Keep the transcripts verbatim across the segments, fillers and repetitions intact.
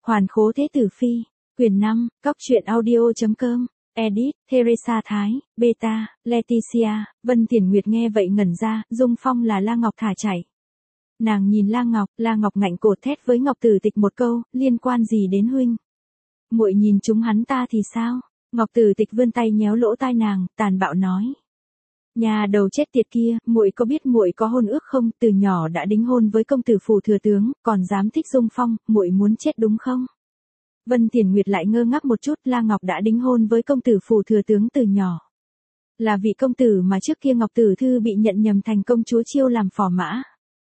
Hoàn khố thế tử phi, quyền năm, Cóc truyện audio.com, edit, Teresa Thái, Beta, Leticia, Vân Tiền Nguyệt nghe vậy ngẩn ra, Dung Phong là La Ngọc thả chạy. Nàng nhìn La Ngọc, La Ngọc ngạnh cổ thét với Ngọc Tử Tịch một câu, liên quan gì đến huynh? Muội nhìn chúng hắn ta thì sao? Ngọc Tử Tịch vươn tay nhéo lỗ tai nàng, tàn bạo nói. Nhà đầu chết tiệt kia, muội có biết muội có hôn ước không? Từ nhỏ đã đính hôn với công tử phủ thừa tướng, còn dám thích Dung Phong, muội muốn chết đúng không? Vân Tiền Nguyệt lại ngơ ngác một chút, La Ngọc đã đính hôn với công tử phủ thừa tướng từ nhỏ. Là vị công tử mà trước kia Ngọc Tử Thư bị nhận nhầm thành công chúa Chiêu làm phò mã.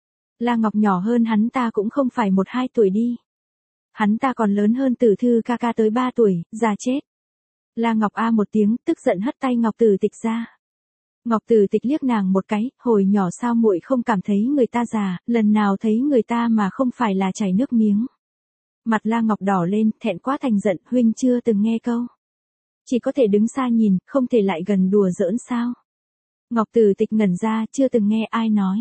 La Ngọc nhỏ hơn hắn ta cũng không phải một hai tuổi đi. Hắn ta còn lớn hơn Tử Thư ca ca tới ba tuổi, già chết. La Ngọc a một tiếng, tức giận hất tay Ngọc Tử Tịch ra. Ngọc Tử Tịch liếc nàng một cái, hồi nhỏ sao muội không cảm thấy người ta già, lần nào thấy người ta mà không phải là chảy nước miếng. Mặt La Ngọc đỏ lên, thẹn quá thành giận, huynh chưa từng nghe câu. Chỉ có thể đứng xa nhìn, không thể lại gần đùa giỡn sao. Ngọc Tử Tịch ngẩn ra, chưa từng nghe ai nói.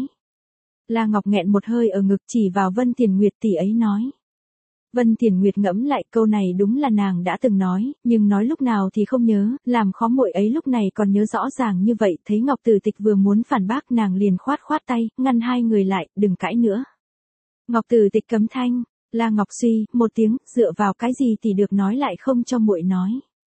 La Ngọc nghẹn một hơi ở ngực chỉ vào Vân Tiền Nguyệt tỷ ấy nói. Vân Tiền Nguyệt ngẫm lại câu này đúng là nàng đã từng nói, nhưng nói lúc nào thì không nhớ, làm khó muội ấy lúc này còn nhớ rõ ràng như vậy, thấy Ngọc Tử Tịch vừa muốn phản bác nàng liền khoát khoát tay, ngăn hai người lại, đừng cãi nữa. Ngọc Tử Tịch cấm thanh, La Ngọc suy, một tiếng, dựa vào cái gì thì được nói lại không cho muội nói.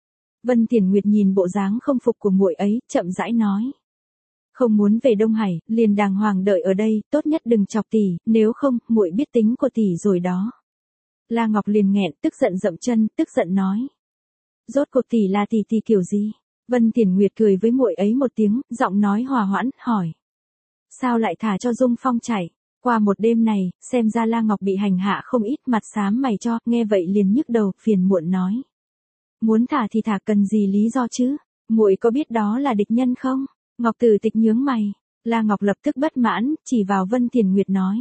Vân Tiền Nguyệt nhìn bộ dáng không phục của muội ấy, chậm rãi nói. Không muốn về Đông Hải, liền đàng hoàng đợi ở đây, tốt nhất đừng chọc tỷ, nếu không, muội biết tính của tỷ rồi đó. La Ngọc liền nghẹn, tức giận dậm chân, tức giận nói. Rốt cuộc tỷ là tỷ tỷ kiểu gì? Vân Tiền Nguyệt cười với muội ấy một tiếng, giọng nói hòa hoãn, hỏi. Sao lại thả cho Dung Phong chạy? Qua một đêm này, xem ra La Ngọc bị hành hạ không ít, mặt xám mày cho, nghe vậy liền nhức đầu, phiền muộn nói. Muốn thả thì thả, cần gì lý do chứ? Muội có biết đó là địch nhân không? Ngọc Tử Tịch nhướng mày. La Ngọc lập tức bất mãn, chỉ vào Vân Tiền Nguyệt nói.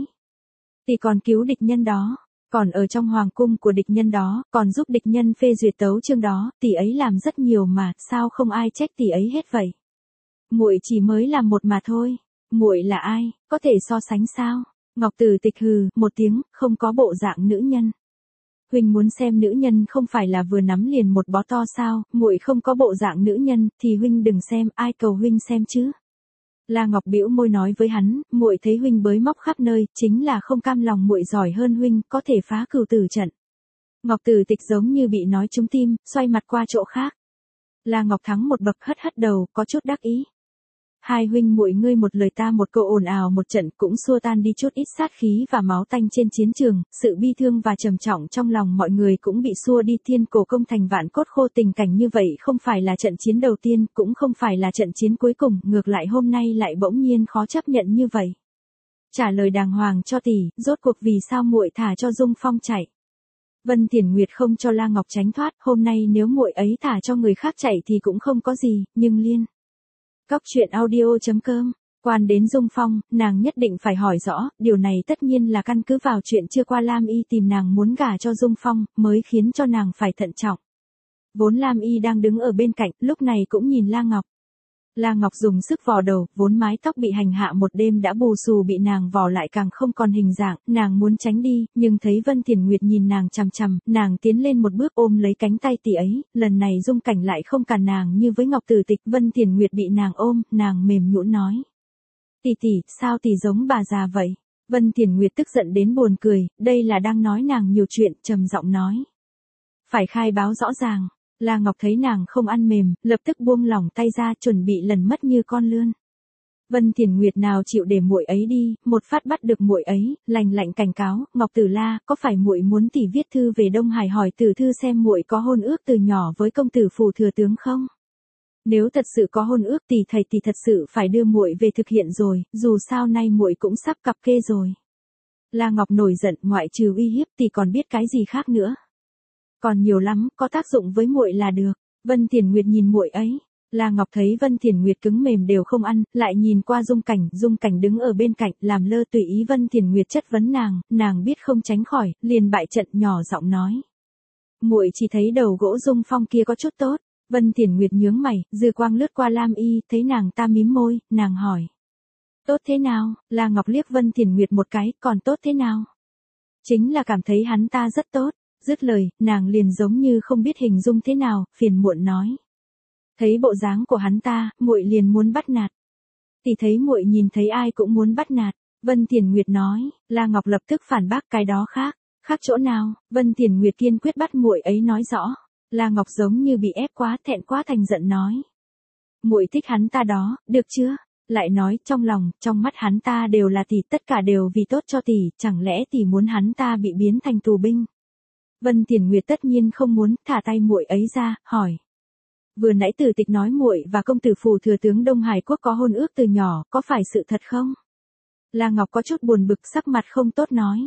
Tỷ còn cứu địch nhân đó, còn ở trong hoàng cung của địch nhân đó, còn giúp địch nhân phê duyệt tấu chương đó, tỷ ấy làm rất nhiều mà, sao không ai trách tỷ ấy hết vậy? Muội chỉ mới làm một mà thôi. Muội là ai, có thể so sánh sao? Ngọc Tử Tịch hừ một tiếng, không có bộ dạng nữ nhân. Huynh muốn xem nữ nhân không phải là vừa nắm liền một bó to sao? Muội không có bộ dạng nữ nhân thì huynh đừng xem, ai cầu huynh xem chứ? La Ngọc bĩu môi nói với hắn, muội thấy huynh bới móc khắp nơi, chính là không cam lòng muội giỏi hơn huynh, có thể phá cửu tử trận. Ngọc Tử Tịch giống như bị nói trúng tim, xoay mặt qua chỗ khác. La Ngọc thắng một bậc, hất hất đầu, có chút đắc ý. Hai huynh muội ngươi một lời ta một câu ồn ào một trận cũng xua tan đi chút ít sát khí và máu tanh trên chiến trường, sự bi thương và trầm trọng trong lòng mọi người cũng bị xua đi. Thiên Cổ công thành vạn cốt khô, tình cảnh như vậy không phải là trận chiến đầu tiên, cũng không phải là trận chiến cuối cùng, ngược lại hôm nay lại bỗng nhiên khó chấp nhận như vậy. Trả lời đàng hoàng cho tỷ, rốt cuộc vì sao muội thả cho Dung Phong chạy? Vân Tiền Nguyệt không cho La Ngọc tránh thoát, hôm nay nếu muội ấy thả cho người khác chạy thì cũng không có gì, nhưng liên. Cóc truyện audio.com, quan đến Dung Phong, nàng nhất định phải hỏi rõ, điều này tất nhiên là căn cứ vào chuyện chưa qua Lam Y tìm nàng muốn gả cho Dung Phong, mới khiến cho nàng phải thận trọng. Vốn Lam Y đang đứng ở bên cạnh, lúc này cũng nhìn La Ngọc. La Ngọc dùng sức vò đầu, vốn mái tóc bị hành hạ một đêm đã bù xù bị nàng vò lại càng không còn hình dạng, nàng muốn tránh đi, nhưng thấy Vân Tiền Nguyệt nhìn nàng chằm chằm, nàng tiến lên một bước ôm lấy cánh tay tỷ ấy, lần này Dung Cảnh lại không cản nàng như với Ngọc Tử Tịch. Vân Tiền Nguyệt bị nàng ôm, nàng mềm nhũn nói. Tỷ tỷ, sao tỷ giống bà già vậy? Vân Tiền Nguyệt tức giận đến buồn cười, đây là đang nói nàng nhiều chuyện, trầm giọng nói. Phải khai báo rõ ràng. La Ngọc thấy nàng không ăn mềm, lập tức buông lỏng tay ra, chuẩn bị lần mất như con lươn. Vân Tiền Nguyệt nào chịu để muội ấy đi, một phát bắt được muội ấy, lạnh lạnh cảnh cáo, Ngọc Tử La, có phải muội muốn tỷ viết thư về Đông Hải hỏi Tử Thư xem muội có hôn ước từ nhỏ với công tử phủ thừa tướng không? Nếu thật sự có hôn ước thì thầy thì thật sự phải đưa muội về thực hiện rồi, dù sao nay muội cũng sắp cặp kê rồi. La Ngọc nổi giận, ngoại trừ uy hiếp thì còn biết cái gì khác nữa? Còn nhiều lắm, có tác dụng với muội là được. Vân Tiền Nguyệt nhìn muội ấy. La Ngọc thấy Vân Tiền Nguyệt cứng mềm đều không ăn, lại nhìn qua Dung Cảnh, Dung Cảnh đứng ở bên cạnh, làm lơ tùy ý Vân Tiền Nguyệt chất vấn nàng, nàng biết không tránh khỏi, liền bại trận, nhỏ giọng nói. Muội chỉ thấy đầu gỗ Dung Phong kia có chút tốt. Vân Tiền Nguyệt nhướng mày, dư quang lướt qua Lam Y, thấy nàng ta mím môi, nàng hỏi. Tốt thế nào? La Ngọc liếc Vân Tiền Nguyệt một cái, còn tốt thế nào? Chính là cảm thấy hắn ta rất tốt. Dứt lời, nàng liền giống như không biết hình dung thế nào, phiền muộn nói. Thấy bộ dáng của hắn ta, muội liền muốn bắt nạt. Tỷ thấy muội nhìn thấy ai cũng muốn bắt nạt. Vân Tiền Nguyệt nói, La Ngọc lập tức phản bác cái đó khác. Khác chỗ nào? Vân Tiền Nguyệt kiên quyết bắt muội ấy nói rõ. La Ngọc giống như bị ép quá, thẹn quá thành giận nói. Muội thích hắn ta đó, được chưa? Lại nói trong lòng, trong mắt hắn ta đều là tỷ, tất cả đều vì tốt cho tỷ, chẳng lẽ tỷ muốn hắn ta bị biến thành tù binh? Vân Tiền Nguyệt tất nhiên không muốn, thả tay muội ấy ra, hỏi. Vừa nãy Tử Tịch nói muội và công tử phù thừa tướng Đông Hải quốc có hôn ước từ nhỏ, có phải sự thật không? La Ngọc có chút buồn bực, sắc mặt không tốt nói.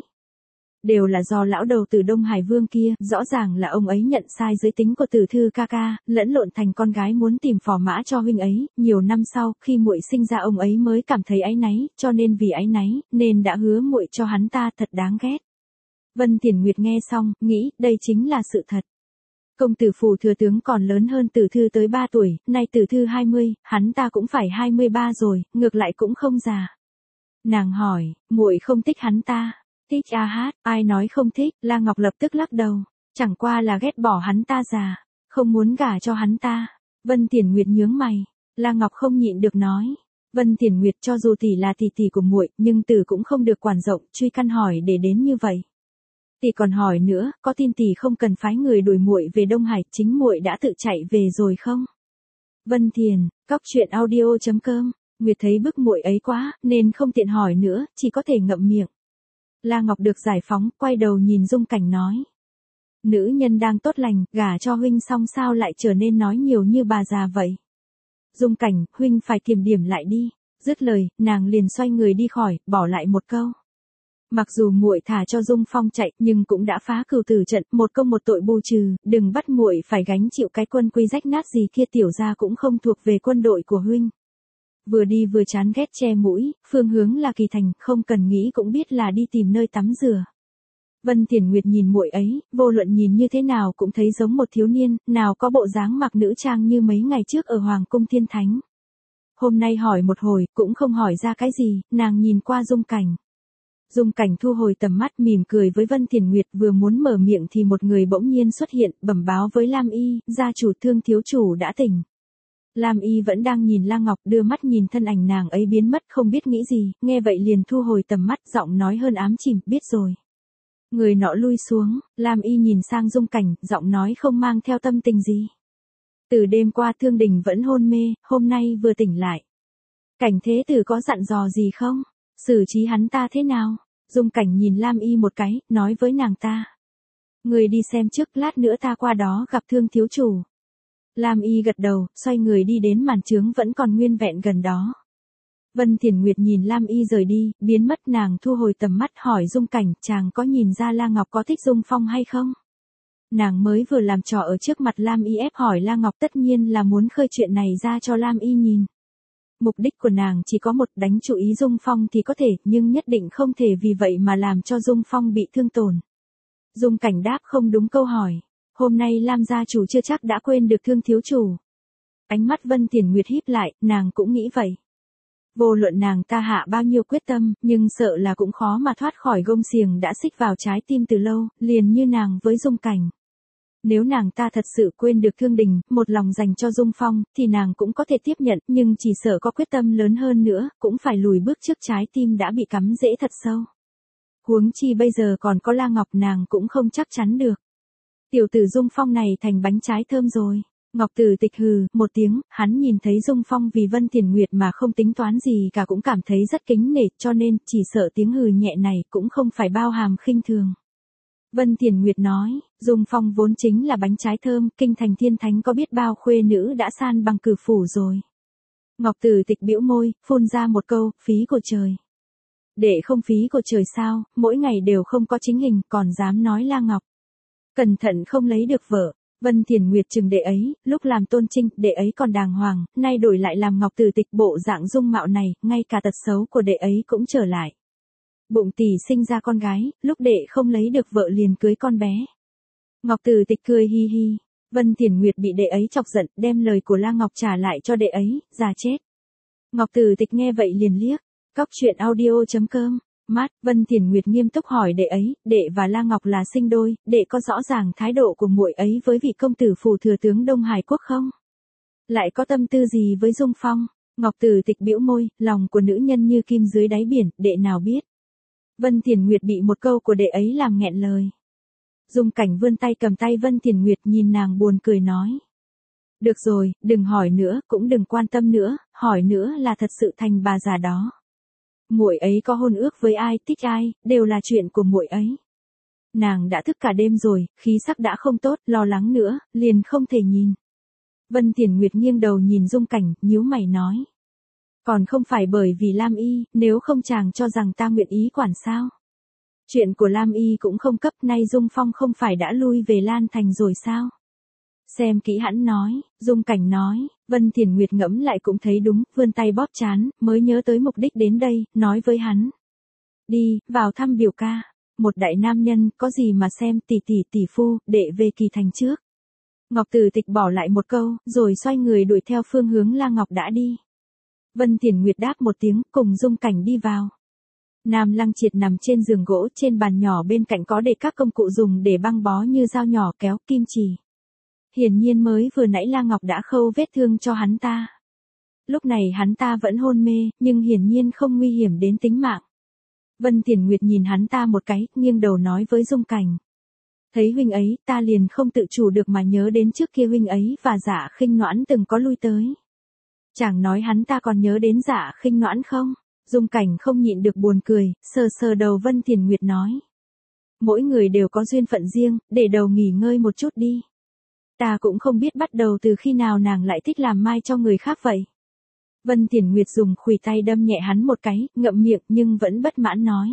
Đều là do lão đầu tử Đông Hải Vương kia, rõ ràng là ông ấy nhận sai giới tính của Tử Thư ca ca, lẫn lộn thành con gái muốn tìm phò mã cho huynh ấy, nhiều năm sau, khi muội sinh ra ông ấy mới cảm thấy áy náy, cho nên vì áy náy, nên đã hứa muội cho hắn ta, thật đáng ghét. Vân Tiền Nguyệt nghe xong, nghĩ, đây chính là sự thật. Công tử phù thừa tướng còn lớn hơn Tử Thư tới ba tuổi, nay Tử Thư hai mươi, hắn ta cũng phải hai mươi ba rồi, ngược lại cũng không già. Nàng hỏi, muội không thích hắn ta? Thích a hát, ai nói không thích? La Ngọc lập tức lắc đầu, chẳng qua là ghét bỏ hắn ta già, không muốn gả cho hắn ta. Vân Tiền Nguyệt nhướng mày, La Ngọc không nhịn được nói, Vân Tiền Nguyệt cho dù tỷ là tỷ tỷ của muội, nhưng tử cũng không được quản rộng, truy căn hỏi để đến như vậy. Tỷ còn hỏi nữa, có tin tỷ không cần phái người đuổi muội về Đông Hải, chính muội đã tự chạy về rồi không? Vân Thiền, cóc truyện audio chấm com. Nguyệt thấy bức muội ấy quá, nên không tiện hỏi nữa, chỉ có thể ngậm miệng. La Ngọc được giải phóng, quay đầu nhìn Dung Cảnh nói. Nữ nhân đang tốt lành, gả cho huynh xong sao lại trở nên nói nhiều như bà già vậy? Dung Cảnh, huynh phải kiềm điểm lại đi. Dứt lời, nàng liền xoay người đi khỏi, bỏ lại một câu. Mặc dù muội thả cho Dung Phong chạy, nhưng cũng đã phá cửu tử trận, một công một tội bù trừ, đừng bắt muội phải gánh chịu cái quân quy rách nát gì kia, tiểu gia cũng không thuộc về quân đội của huynh. Vừa đi vừa chán ghét che mũi, phương hướng là Kỳ Thành, không cần nghĩ cũng biết là đi tìm nơi tắm rửa. Vân Tiền Nguyệt nhìn muội ấy, vô luận nhìn như thế nào cũng thấy giống một thiếu niên, nào có bộ dáng mặc nữ trang như mấy ngày trước ở Hoàng cung Thiên Thánh. Hôm nay hỏi một hồi, cũng không hỏi ra cái gì, nàng nhìn qua Dung Cảnh. Dung Cảnh thu hồi tầm mắt, mỉm cười với Vân Tiền Nguyệt, vừa muốn mở miệng thì một người bỗng nhiên xuất hiện, bẩm báo với Lam Y, gia chủ Thương thiếu chủ đã tỉnh. Lam Y vẫn đang nhìn La Ngọc, đưa mắt nhìn thân ảnh nàng ấy biến mất, không biết nghĩ gì, nghe vậy liền thu hồi tầm mắt, giọng nói hơn ám chìm, biết rồi. Người nọ lui xuống, Lam Y nhìn sang Dung Cảnh, giọng nói không mang theo tâm tình gì. Từ đêm qua Thương Đình vẫn hôn mê, hôm nay vừa tỉnh lại. Cảnh thế tử có dặn dò gì không? Xử trí hắn ta thế nào? Dung Cảnh nhìn Lam Y một cái, nói với nàng ta. Người đi xem trước, lát nữa ta qua đó gặp Thương thiếu chủ. Lam Y gật đầu, xoay người đi đến màn trướng vẫn còn nguyên vẹn gần đó. Vân Thiền Nguyệt nhìn Lam Y rời đi, biến mất, nàng thu hồi tầm mắt hỏi Dung Cảnh, chàng có nhìn ra La Ngọc có thích Dung Phong hay không? Nàng mới vừa làm trò ở trước mặt Lam Y ép hỏi La Ngọc, tất nhiên là muốn khơi chuyện này ra cho Lam Y nhìn. Mục đích của nàng chỉ có một, đánh chú ý Dung Phong thì có thể, nhưng nhất định không thể vì vậy mà làm cho Dung Phong bị thương tổn. Dung Cảnh đáp không đúng câu hỏi. Hôm nay Lam gia chủ chưa chắc đã quên được Thương thiếu chủ. Ánh mắt Vân Tiền Nguyệt híp lại, nàng cũng nghĩ vậy. Vô luận nàng ta hạ bao nhiêu quyết tâm, nhưng sợ là cũng khó mà thoát khỏi gông xiềng đã xích vào trái tim từ lâu, liền như nàng với Dung Cảnh. Nếu nàng ta thật sự quên được Thương Đình, một lòng dành cho Dung Phong, thì nàng cũng có thể tiếp nhận, nhưng chỉ sợ có quyết tâm lớn hơn nữa, cũng phải lùi bước trước trái tim đã bị cắm rễ thật sâu. Huống chi bây giờ còn có La Ngọc, nàng cũng không chắc chắn được. Tiểu tử Dung Phong này thành bánh trái thơm rồi. Ngọc Tử Tịch hừ một tiếng, hắn nhìn thấy Dung Phong vì Vân Tiền Nguyệt mà không tính toán gì cả, cũng cảm thấy rất kính nể, cho nên chỉ sợ tiếng hừ nhẹ này cũng không phải bao hàm khinh thường. Vân Tiền Nguyệt nói, Dung Phong vốn chính là bánh trái thơm, kinh thành Thiên Thánh có biết bao khuê nữ đã san bằng cử phủ rồi. Ngọc Tử Tịch bĩu môi, phun ra một câu, phí của trời. Để không phí của trời sao, mỗi ngày đều không có chính hình, còn dám nói La Ngọc. Cẩn thận không lấy được vợ. Vân Thiền Nguyệt chừng đệ ấy, lúc làm Tôn Trinh, đệ ấy còn đàng hoàng, nay đổi lại làm Ngọc Tử Tịch, bộ dạng dung mạo này, ngay cả tật xấu của đệ ấy cũng trở lại. Bụng tỷ sinh ra con gái, lúc đệ không lấy được vợ liền cưới con bé. Ngọc Tử Tịch cười hi hi. Vân Thiền Nguyệt bị đệ ấy chọc giận, đem lời của La Ngọc trả lại cho đệ ấy, già chết. Ngọc Tử Tịch nghe vậy liền liếc. Cóc truyện audio chấm com Mát, Vân Thiền Nguyệt nghiêm túc hỏi đệ ấy, đệ và La Ngọc là sinh đôi, đệ có rõ ràng thái độ của muội ấy với vị công tử phủ thừa tướng Đông Hải Quốc không? Lại có tâm tư gì với Dung Phong? Ngọc Tử Tịch bĩu môi, lòng của nữ nhân như kim dưới đáy biển, đệ nào biết. Vân Thiền Nguyệt bị một câu của đệ ấy làm nghẹn lời. Dung Cảnh vươn tay cầm tay Vân Thiền Nguyệt nhìn nàng buồn cười nói. Được rồi, đừng hỏi nữa, cũng đừng quan tâm nữa, hỏi nữa là thật sự thành bà già đó. Muội ấy có hôn ước với ai, thích ai, đều là chuyện của muội ấy. Nàng đã thức cả đêm rồi, khí sắc đã không tốt, lo lắng nữa, liền không thể nhìn. Vân Thiền Nguyệt nghiêng đầu nhìn Dung Cảnh, nhíu mày nói. Còn không phải bởi vì Lam Y, nếu không chàng cho rằng ta nguyện ý quản sao? Chuyện của Lam Y cũng không cấp, nay Dung Phong không phải đã lui về Lan Thành rồi sao? Xem kỹ hãn nói, Dung Cảnh nói, Vân Thiền Nguyệt ngẫm lại cũng thấy đúng, vươn tay bóp trán, mới nhớ tới mục đích đến đây, nói với hắn. Đi, vào thăm biểu ca, một đại nam nhân, có gì mà xem tỷ tỷ tỷ phu, đệ về Kỳ Thành trước. Ngọc Tử Tịch bỏ lại một câu, rồi xoay người đuổi theo phương hướng La Ngọc đã đi. Vân Thiền Nguyệt đáp một tiếng, cùng Dung Cảnh đi vào. Nam Lăng Triệt nằm trên giường gỗ, trên bàn nhỏ bên cạnh có để các công cụ dùng để băng bó như dao nhỏ, kéo, kim chì. Hiển nhiên mới vừa nãy La Ngọc đã khâu vết thương cho hắn ta. Lúc này hắn ta vẫn hôn mê, nhưng hiển nhiên không nguy hiểm đến tính mạng. Vân Thiền Nguyệt nhìn hắn ta một cái, nghiêng đầu nói với Dung Cảnh. Thấy huynh ấy, ta liền không tự chủ được mà nhớ đến trước kia huynh ấy và Dạ Khinh Noãn từng có lui tới. Chàng nói hắn ta còn nhớ đến Dạ Khinh Noãn không? Dung Cảnh không nhịn được buồn cười, sờ sờ đầu Vân Thiền Nguyệt nói. Mỗi người đều có duyên phận riêng, để đầu nghỉ ngơi một chút đi. Ta cũng không biết bắt đầu từ khi nào nàng lại thích làm mai cho người khác vậy. Vân Thiền Nguyệt dùng khuỷu tay đâm nhẹ hắn một cái, ngậm miệng nhưng vẫn bất mãn nói.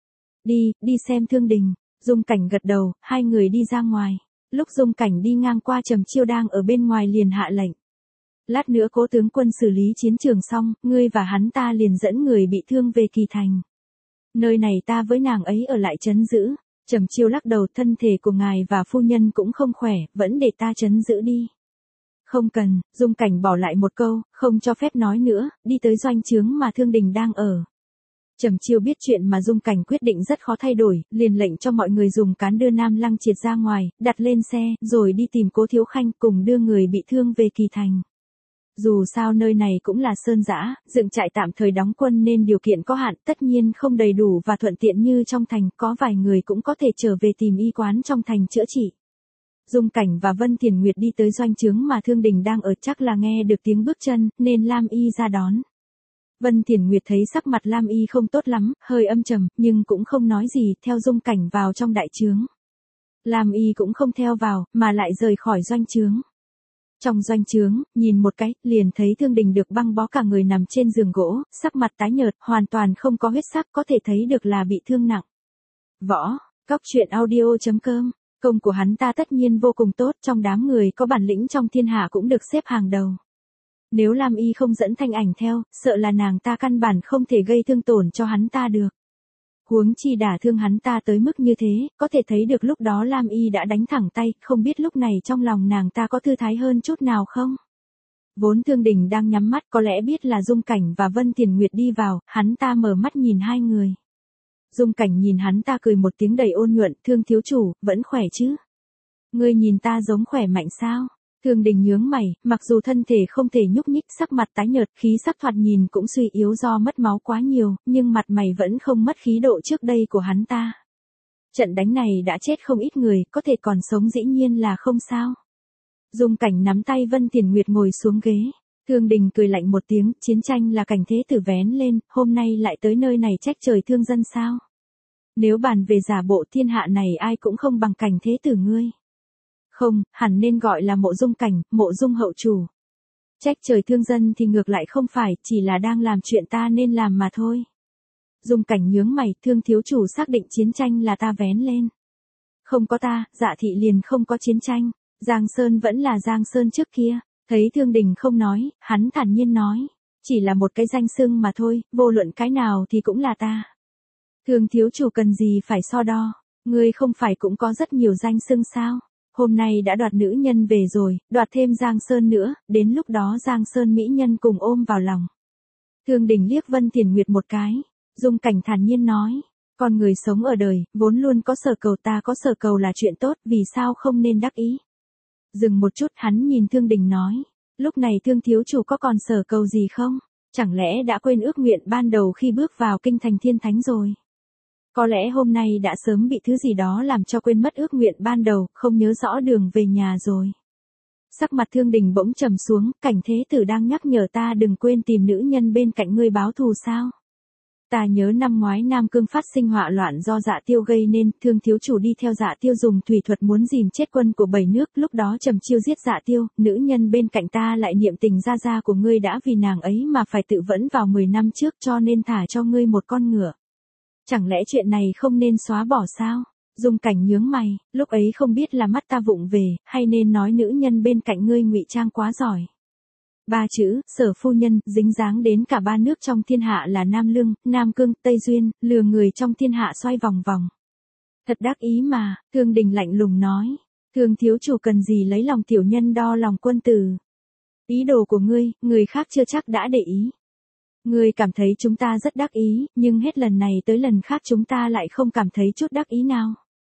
Đi, đi xem Thương Đình. Dung Cảnh gật đầu, hai người đi ra ngoài. Lúc Dung Cảnh đi ngang qua Trầm Chiêu đang ở bên ngoài liền hạ lệnh. Lát nữa Cố tướng quân xử lý chiến trường xong, ngươi và hắn ta liền dẫn người bị thương về Kỳ Thành. Nơi này ta với nàng ấy ở lại trấn giữ. Trầm Chiêu lắc đầu, thân thể của ngài và phu nhân cũng không khỏe, vẫn để ta trấn giữ đi. Không cần, Dung Cảnh bỏ lại một câu, không cho phép nói nữa, đi tới doanh trướng mà Thương Đình đang ở. Trầm Chiêu biết chuyện mà Dung Cảnh quyết định rất khó thay đổi, liền lệnh cho mọi người dùng cán đưa Nam Lăng Triệt ra ngoài, đặt lên xe, rồi đi tìm Cố Thiếu Khanh cùng đưa người bị thương về Kỳ Thành. Dù sao nơi này cũng là sơn dã, dựng trại tạm thời đóng quân nên điều kiện có hạn, tất nhiên không đầy đủ và thuận tiện như trong thành, có vài người cũng có thể trở về tìm y quán trong thành chữa trị. Dung Cảnh và Vân Thiền Nguyệt đi tới doanh trướng mà Thương Đình đang ở, chắc là nghe được tiếng bước chân, nên Lam Y ra đón. Vân Thiền Nguyệt thấy sắc mặt Lam Y không tốt lắm, hơi âm trầm, nhưng cũng không nói gì, theo Dung Cảnh vào trong đại trướng. Lam Y cũng không theo vào, mà lại rời khỏi doanh trướng. Trong doanh trướng, nhìn một cái, liền thấy Thương Đình được băng bó cả người nằm trên giường gỗ, sắc mặt tái nhợt, hoàn toàn không có huyết sắc, có thể thấy được là bị thương nặng. Võ, Cóc Truyện Audio chấm com, công của hắn ta tất nhiên vô cùng tốt, trong đám người có bản lĩnh trong thiên hạ cũng được xếp hàng đầu. Nếu Lam Y không dẫn Thanh Ảnh theo, sợ là nàng ta căn bản không thể gây thương tổn cho hắn ta được. Huống chi đả thương hắn ta tới mức như thế, có thể thấy được lúc đó Lam Y đã đánh thẳng tay, không biết lúc này trong lòng nàng ta có thư thái hơn chút nào không? Vốn Thương Đình đang nhắm mắt, có lẽ biết là Dung Cảnh và Vân Thiền Nguyệt đi vào, hắn ta mở mắt nhìn hai người. Dung Cảnh nhìn hắn ta cười một tiếng đầy ôn nhuận, Thương thiếu chủ, vẫn khỏe chứ? Ngươi nhìn ta giống khỏe mạnh sao? Thương Đình nhướng mày, mặc dù thân thể không thể nhúc nhích, sắc mặt tái nhợt, khí sắc thoạt nhìn cũng suy yếu do mất máu quá nhiều, nhưng mặt mày vẫn không mất khí độ trước đây của hắn ta. Trận đánh này đã chết không ít người, có thể còn sống dĩ nhiên là không sao. Dung Cảnh nắm tay Vân Thiền Nguyệt ngồi xuống ghế. Thương Đình cười lạnh một tiếng, chiến tranh là cảnh thế tử vén lên, hôm nay lại tới nơi này trách trời thương dân sao? Nếu bàn về giả bộ thiên hạ này ai cũng không bằng cảnh thế tử ngươi. Không, hẳn nên gọi là Mộ Dung Cảnh, Mộ Dung hậu chủ. Trách trời thương dân thì ngược lại không phải, chỉ là đang làm chuyện ta nên làm mà thôi. Dung Cảnh nhướng mày, Thương thiếu chủ xác định chiến tranh là ta vén lên. Không có ta, Dạ thị liền không có chiến tranh, Giang Sơn vẫn là Giang Sơn trước kia. Thấy Thương Đình không nói, hắn thản nhiên nói, chỉ là một cái danh xưng mà thôi, vô luận cái nào thì cũng là ta. Thương thiếu chủ cần gì phải so đo, ngươi không phải cũng có rất nhiều danh xưng sao? Hôm nay đã đoạt nữ nhân về rồi, đoạt thêm Giang Sơn nữa, đến lúc đó Giang Sơn mỹ nhân cùng ôm vào lòng. Thương Đình liếc Vân Thiền Nguyệt một cái, Dung Cảnh thản nhiên nói, con người sống ở đời, vốn luôn có sở cầu, ta có sở cầu là chuyện tốt, vì sao không nên đắc ý. Dừng một chút, hắn nhìn Thương Đình nói, lúc này Thương thiếu chủ có còn sở cầu gì không? Chẳng lẽ đã quên ước nguyện ban đầu khi bước vào kinh thành thiên thánh rồi? Có lẽ hôm nay đã sớm bị thứ gì đó làm cho quên mất ước nguyện ban đầu, không nhớ rõ đường về nhà rồi. Sắc mặt Thương Đình bỗng trầm xuống, Cảnh thế tử đang nhắc nhở ta đừng quên tìm nữ nhân bên cạnh ngươi báo thù sao? Ta nhớ năm ngoái Nam Cương phát sinh họa loạn do Dạ Tiêu gây nên, Thương thiếu chủ đi theo Dạ Tiêu dùng thủy thuật muốn dìm chết quân của bảy nước, lúc đó trầm chiêu giết Dạ Tiêu, nữ nhân bên cạnh ta lại niệm tình gia gia của ngươi đã vì nàng ấy mà phải tự vẫn vào mười năm trước, cho nên thả cho ngươi một con ngựa. Chẳng lẽ chuyện này không nên xóa bỏ sao? Dung Cảnh nhướng mày, lúc ấy không biết là mắt ta vụng về, hay nên nói nữ nhân bên cạnh ngươi ngụy trang quá giỏi. Ba chữ, Sở phu nhân, dính dáng đến cả ba nước trong thiên hạ là Nam Lương, Nam Cương, Tây Duyên, lừa người trong thiên hạ xoay vòng vòng. Thật đắc ý mà, Thương Đình lạnh lùng nói. Thương thiếu chủ cần gì lấy lòng tiểu nhân đo lòng quân tử. Ý đồ của ngươi, người khác chưa chắc đã để ý. Ngươi cảm thấy chúng ta rất đắc ý, nhưng hết lần này tới lần khác chúng ta lại không cảm thấy chút đắc ý nào.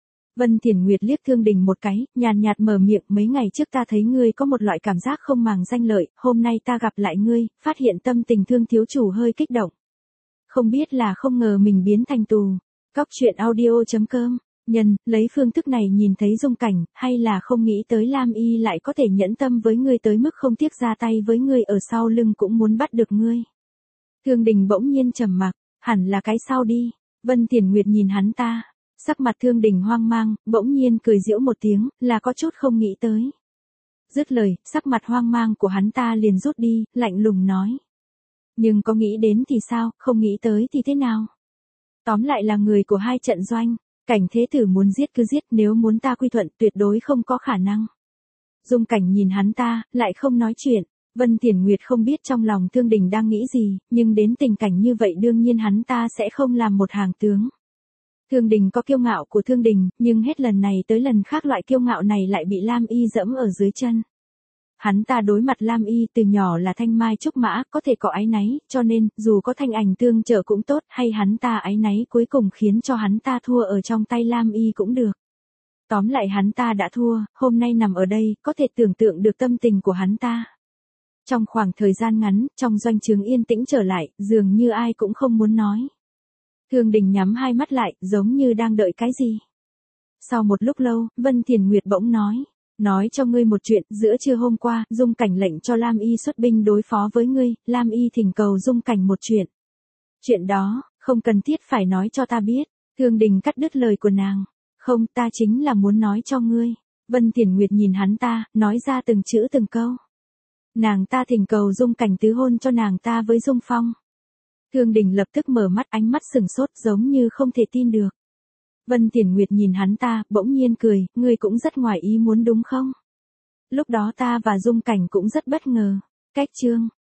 Vân Thiển Nguyệt liếc Thương Đình một cái, nhàn nhạt mở miệng, mấy ngày trước ta thấy ngươi có một loại cảm giác không màng danh lợi, hôm nay ta gặp lại ngươi, phát hiện tâm tình Thương thiếu chủ hơi kích động. Không biết là không ngờ mình biến thành tù. Cóc truyện audio chấm com, nhân, lấy phương thức này nhìn thấy Dung Cảnh, hay là không nghĩ tới Lam Y lại có thể nhẫn tâm với ngươi tới mức không tiếc ra tay với ngươi ở sau lưng cũng muốn bắt được ngươi. Thương Đình bỗng nhiên trầm mặc, hẳn là cái sau đi. Vân Thiển Nguyệt nhìn hắn ta. Sắc mặt Thương Đình hoang mang, bỗng nhiên cười giễu một tiếng, là có chút không nghĩ tới. Dứt lời, sắc mặt hoang mang của hắn ta liền rút đi, lạnh lùng nói. Nhưng có nghĩ đến thì sao, không nghĩ tới thì thế nào? Tóm lại là người của hai trận doanh, Cảnh thế tử muốn giết cứ giết, nếu muốn ta quy thuận tuyệt đối không có khả năng. Dung Cảnh nhìn hắn ta, lại không nói chuyện. Vân Thiển Nguyệt không biết trong lòng Thương Đình đang nghĩ gì, nhưng đến tình cảnh như vậy đương nhiên hắn ta sẽ không làm một hàng tướng. Thương Đình có kiêu ngạo của Thương Đình, nhưng hết lần này tới lần khác loại kiêu ngạo này lại bị Lam Y dẫm ở dưới chân. Hắn ta đối mặt Lam Y từ nhỏ là thanh mai trúc mã, có thể có áy náy, cho nên, dù có thanh ảnh tương trợ cũng tốt, hay hắn ta áy náy cuối cùng khiến cho hắn ta thua ở trong tay Lam Y cũng được. Tóm lại hắn ta đã thua, hôm nay nằm ở đây, có thể tưởng tượng được tâm tình của hắn ta. Trong khoảng thời gian ngắn, trong doanh trướng yên tĩnh trở lại, dường như ai cũng không muốn nói. Thương Đình nhắm hai mắt lại, giống như đang đợi cái gì. Sau một lúc lâu, Vân Thiển Nguyệt bỗng nói, nói cho ngươi một chuyện, giữa trưa hôm qua, Dung Cảnh lệnh cho Lam Y xuất binh đối phó với ngươi, Lam Y thỉnh cầu Dung Cảnh một chuyện. Chuyện đó, không cần thiết phải nói cho ta biết. Thương Đình cắt đứt lời của nàng. Không, ta chính là muốn nói cho ngươi. Vân Thiển Nguyệt nhìn hắn ta, nói ra từng chữ từng câu. Nàng ta thỉnh cầu Dung Cảnh tứ hôn cho nàng ta với Dung Phong. Thương Đình lập tức mở mắt, ánh mắt sừng sốt giống như không thể tin được. Vân Thiển Nguyệt nhìn hắn ta, bỗng nhiên cười, ngươi cũng rất ngoài ý muốn đúng không? Lúc đó ta và Dung Cảnh cũng rất bất ngờ. Cách chương.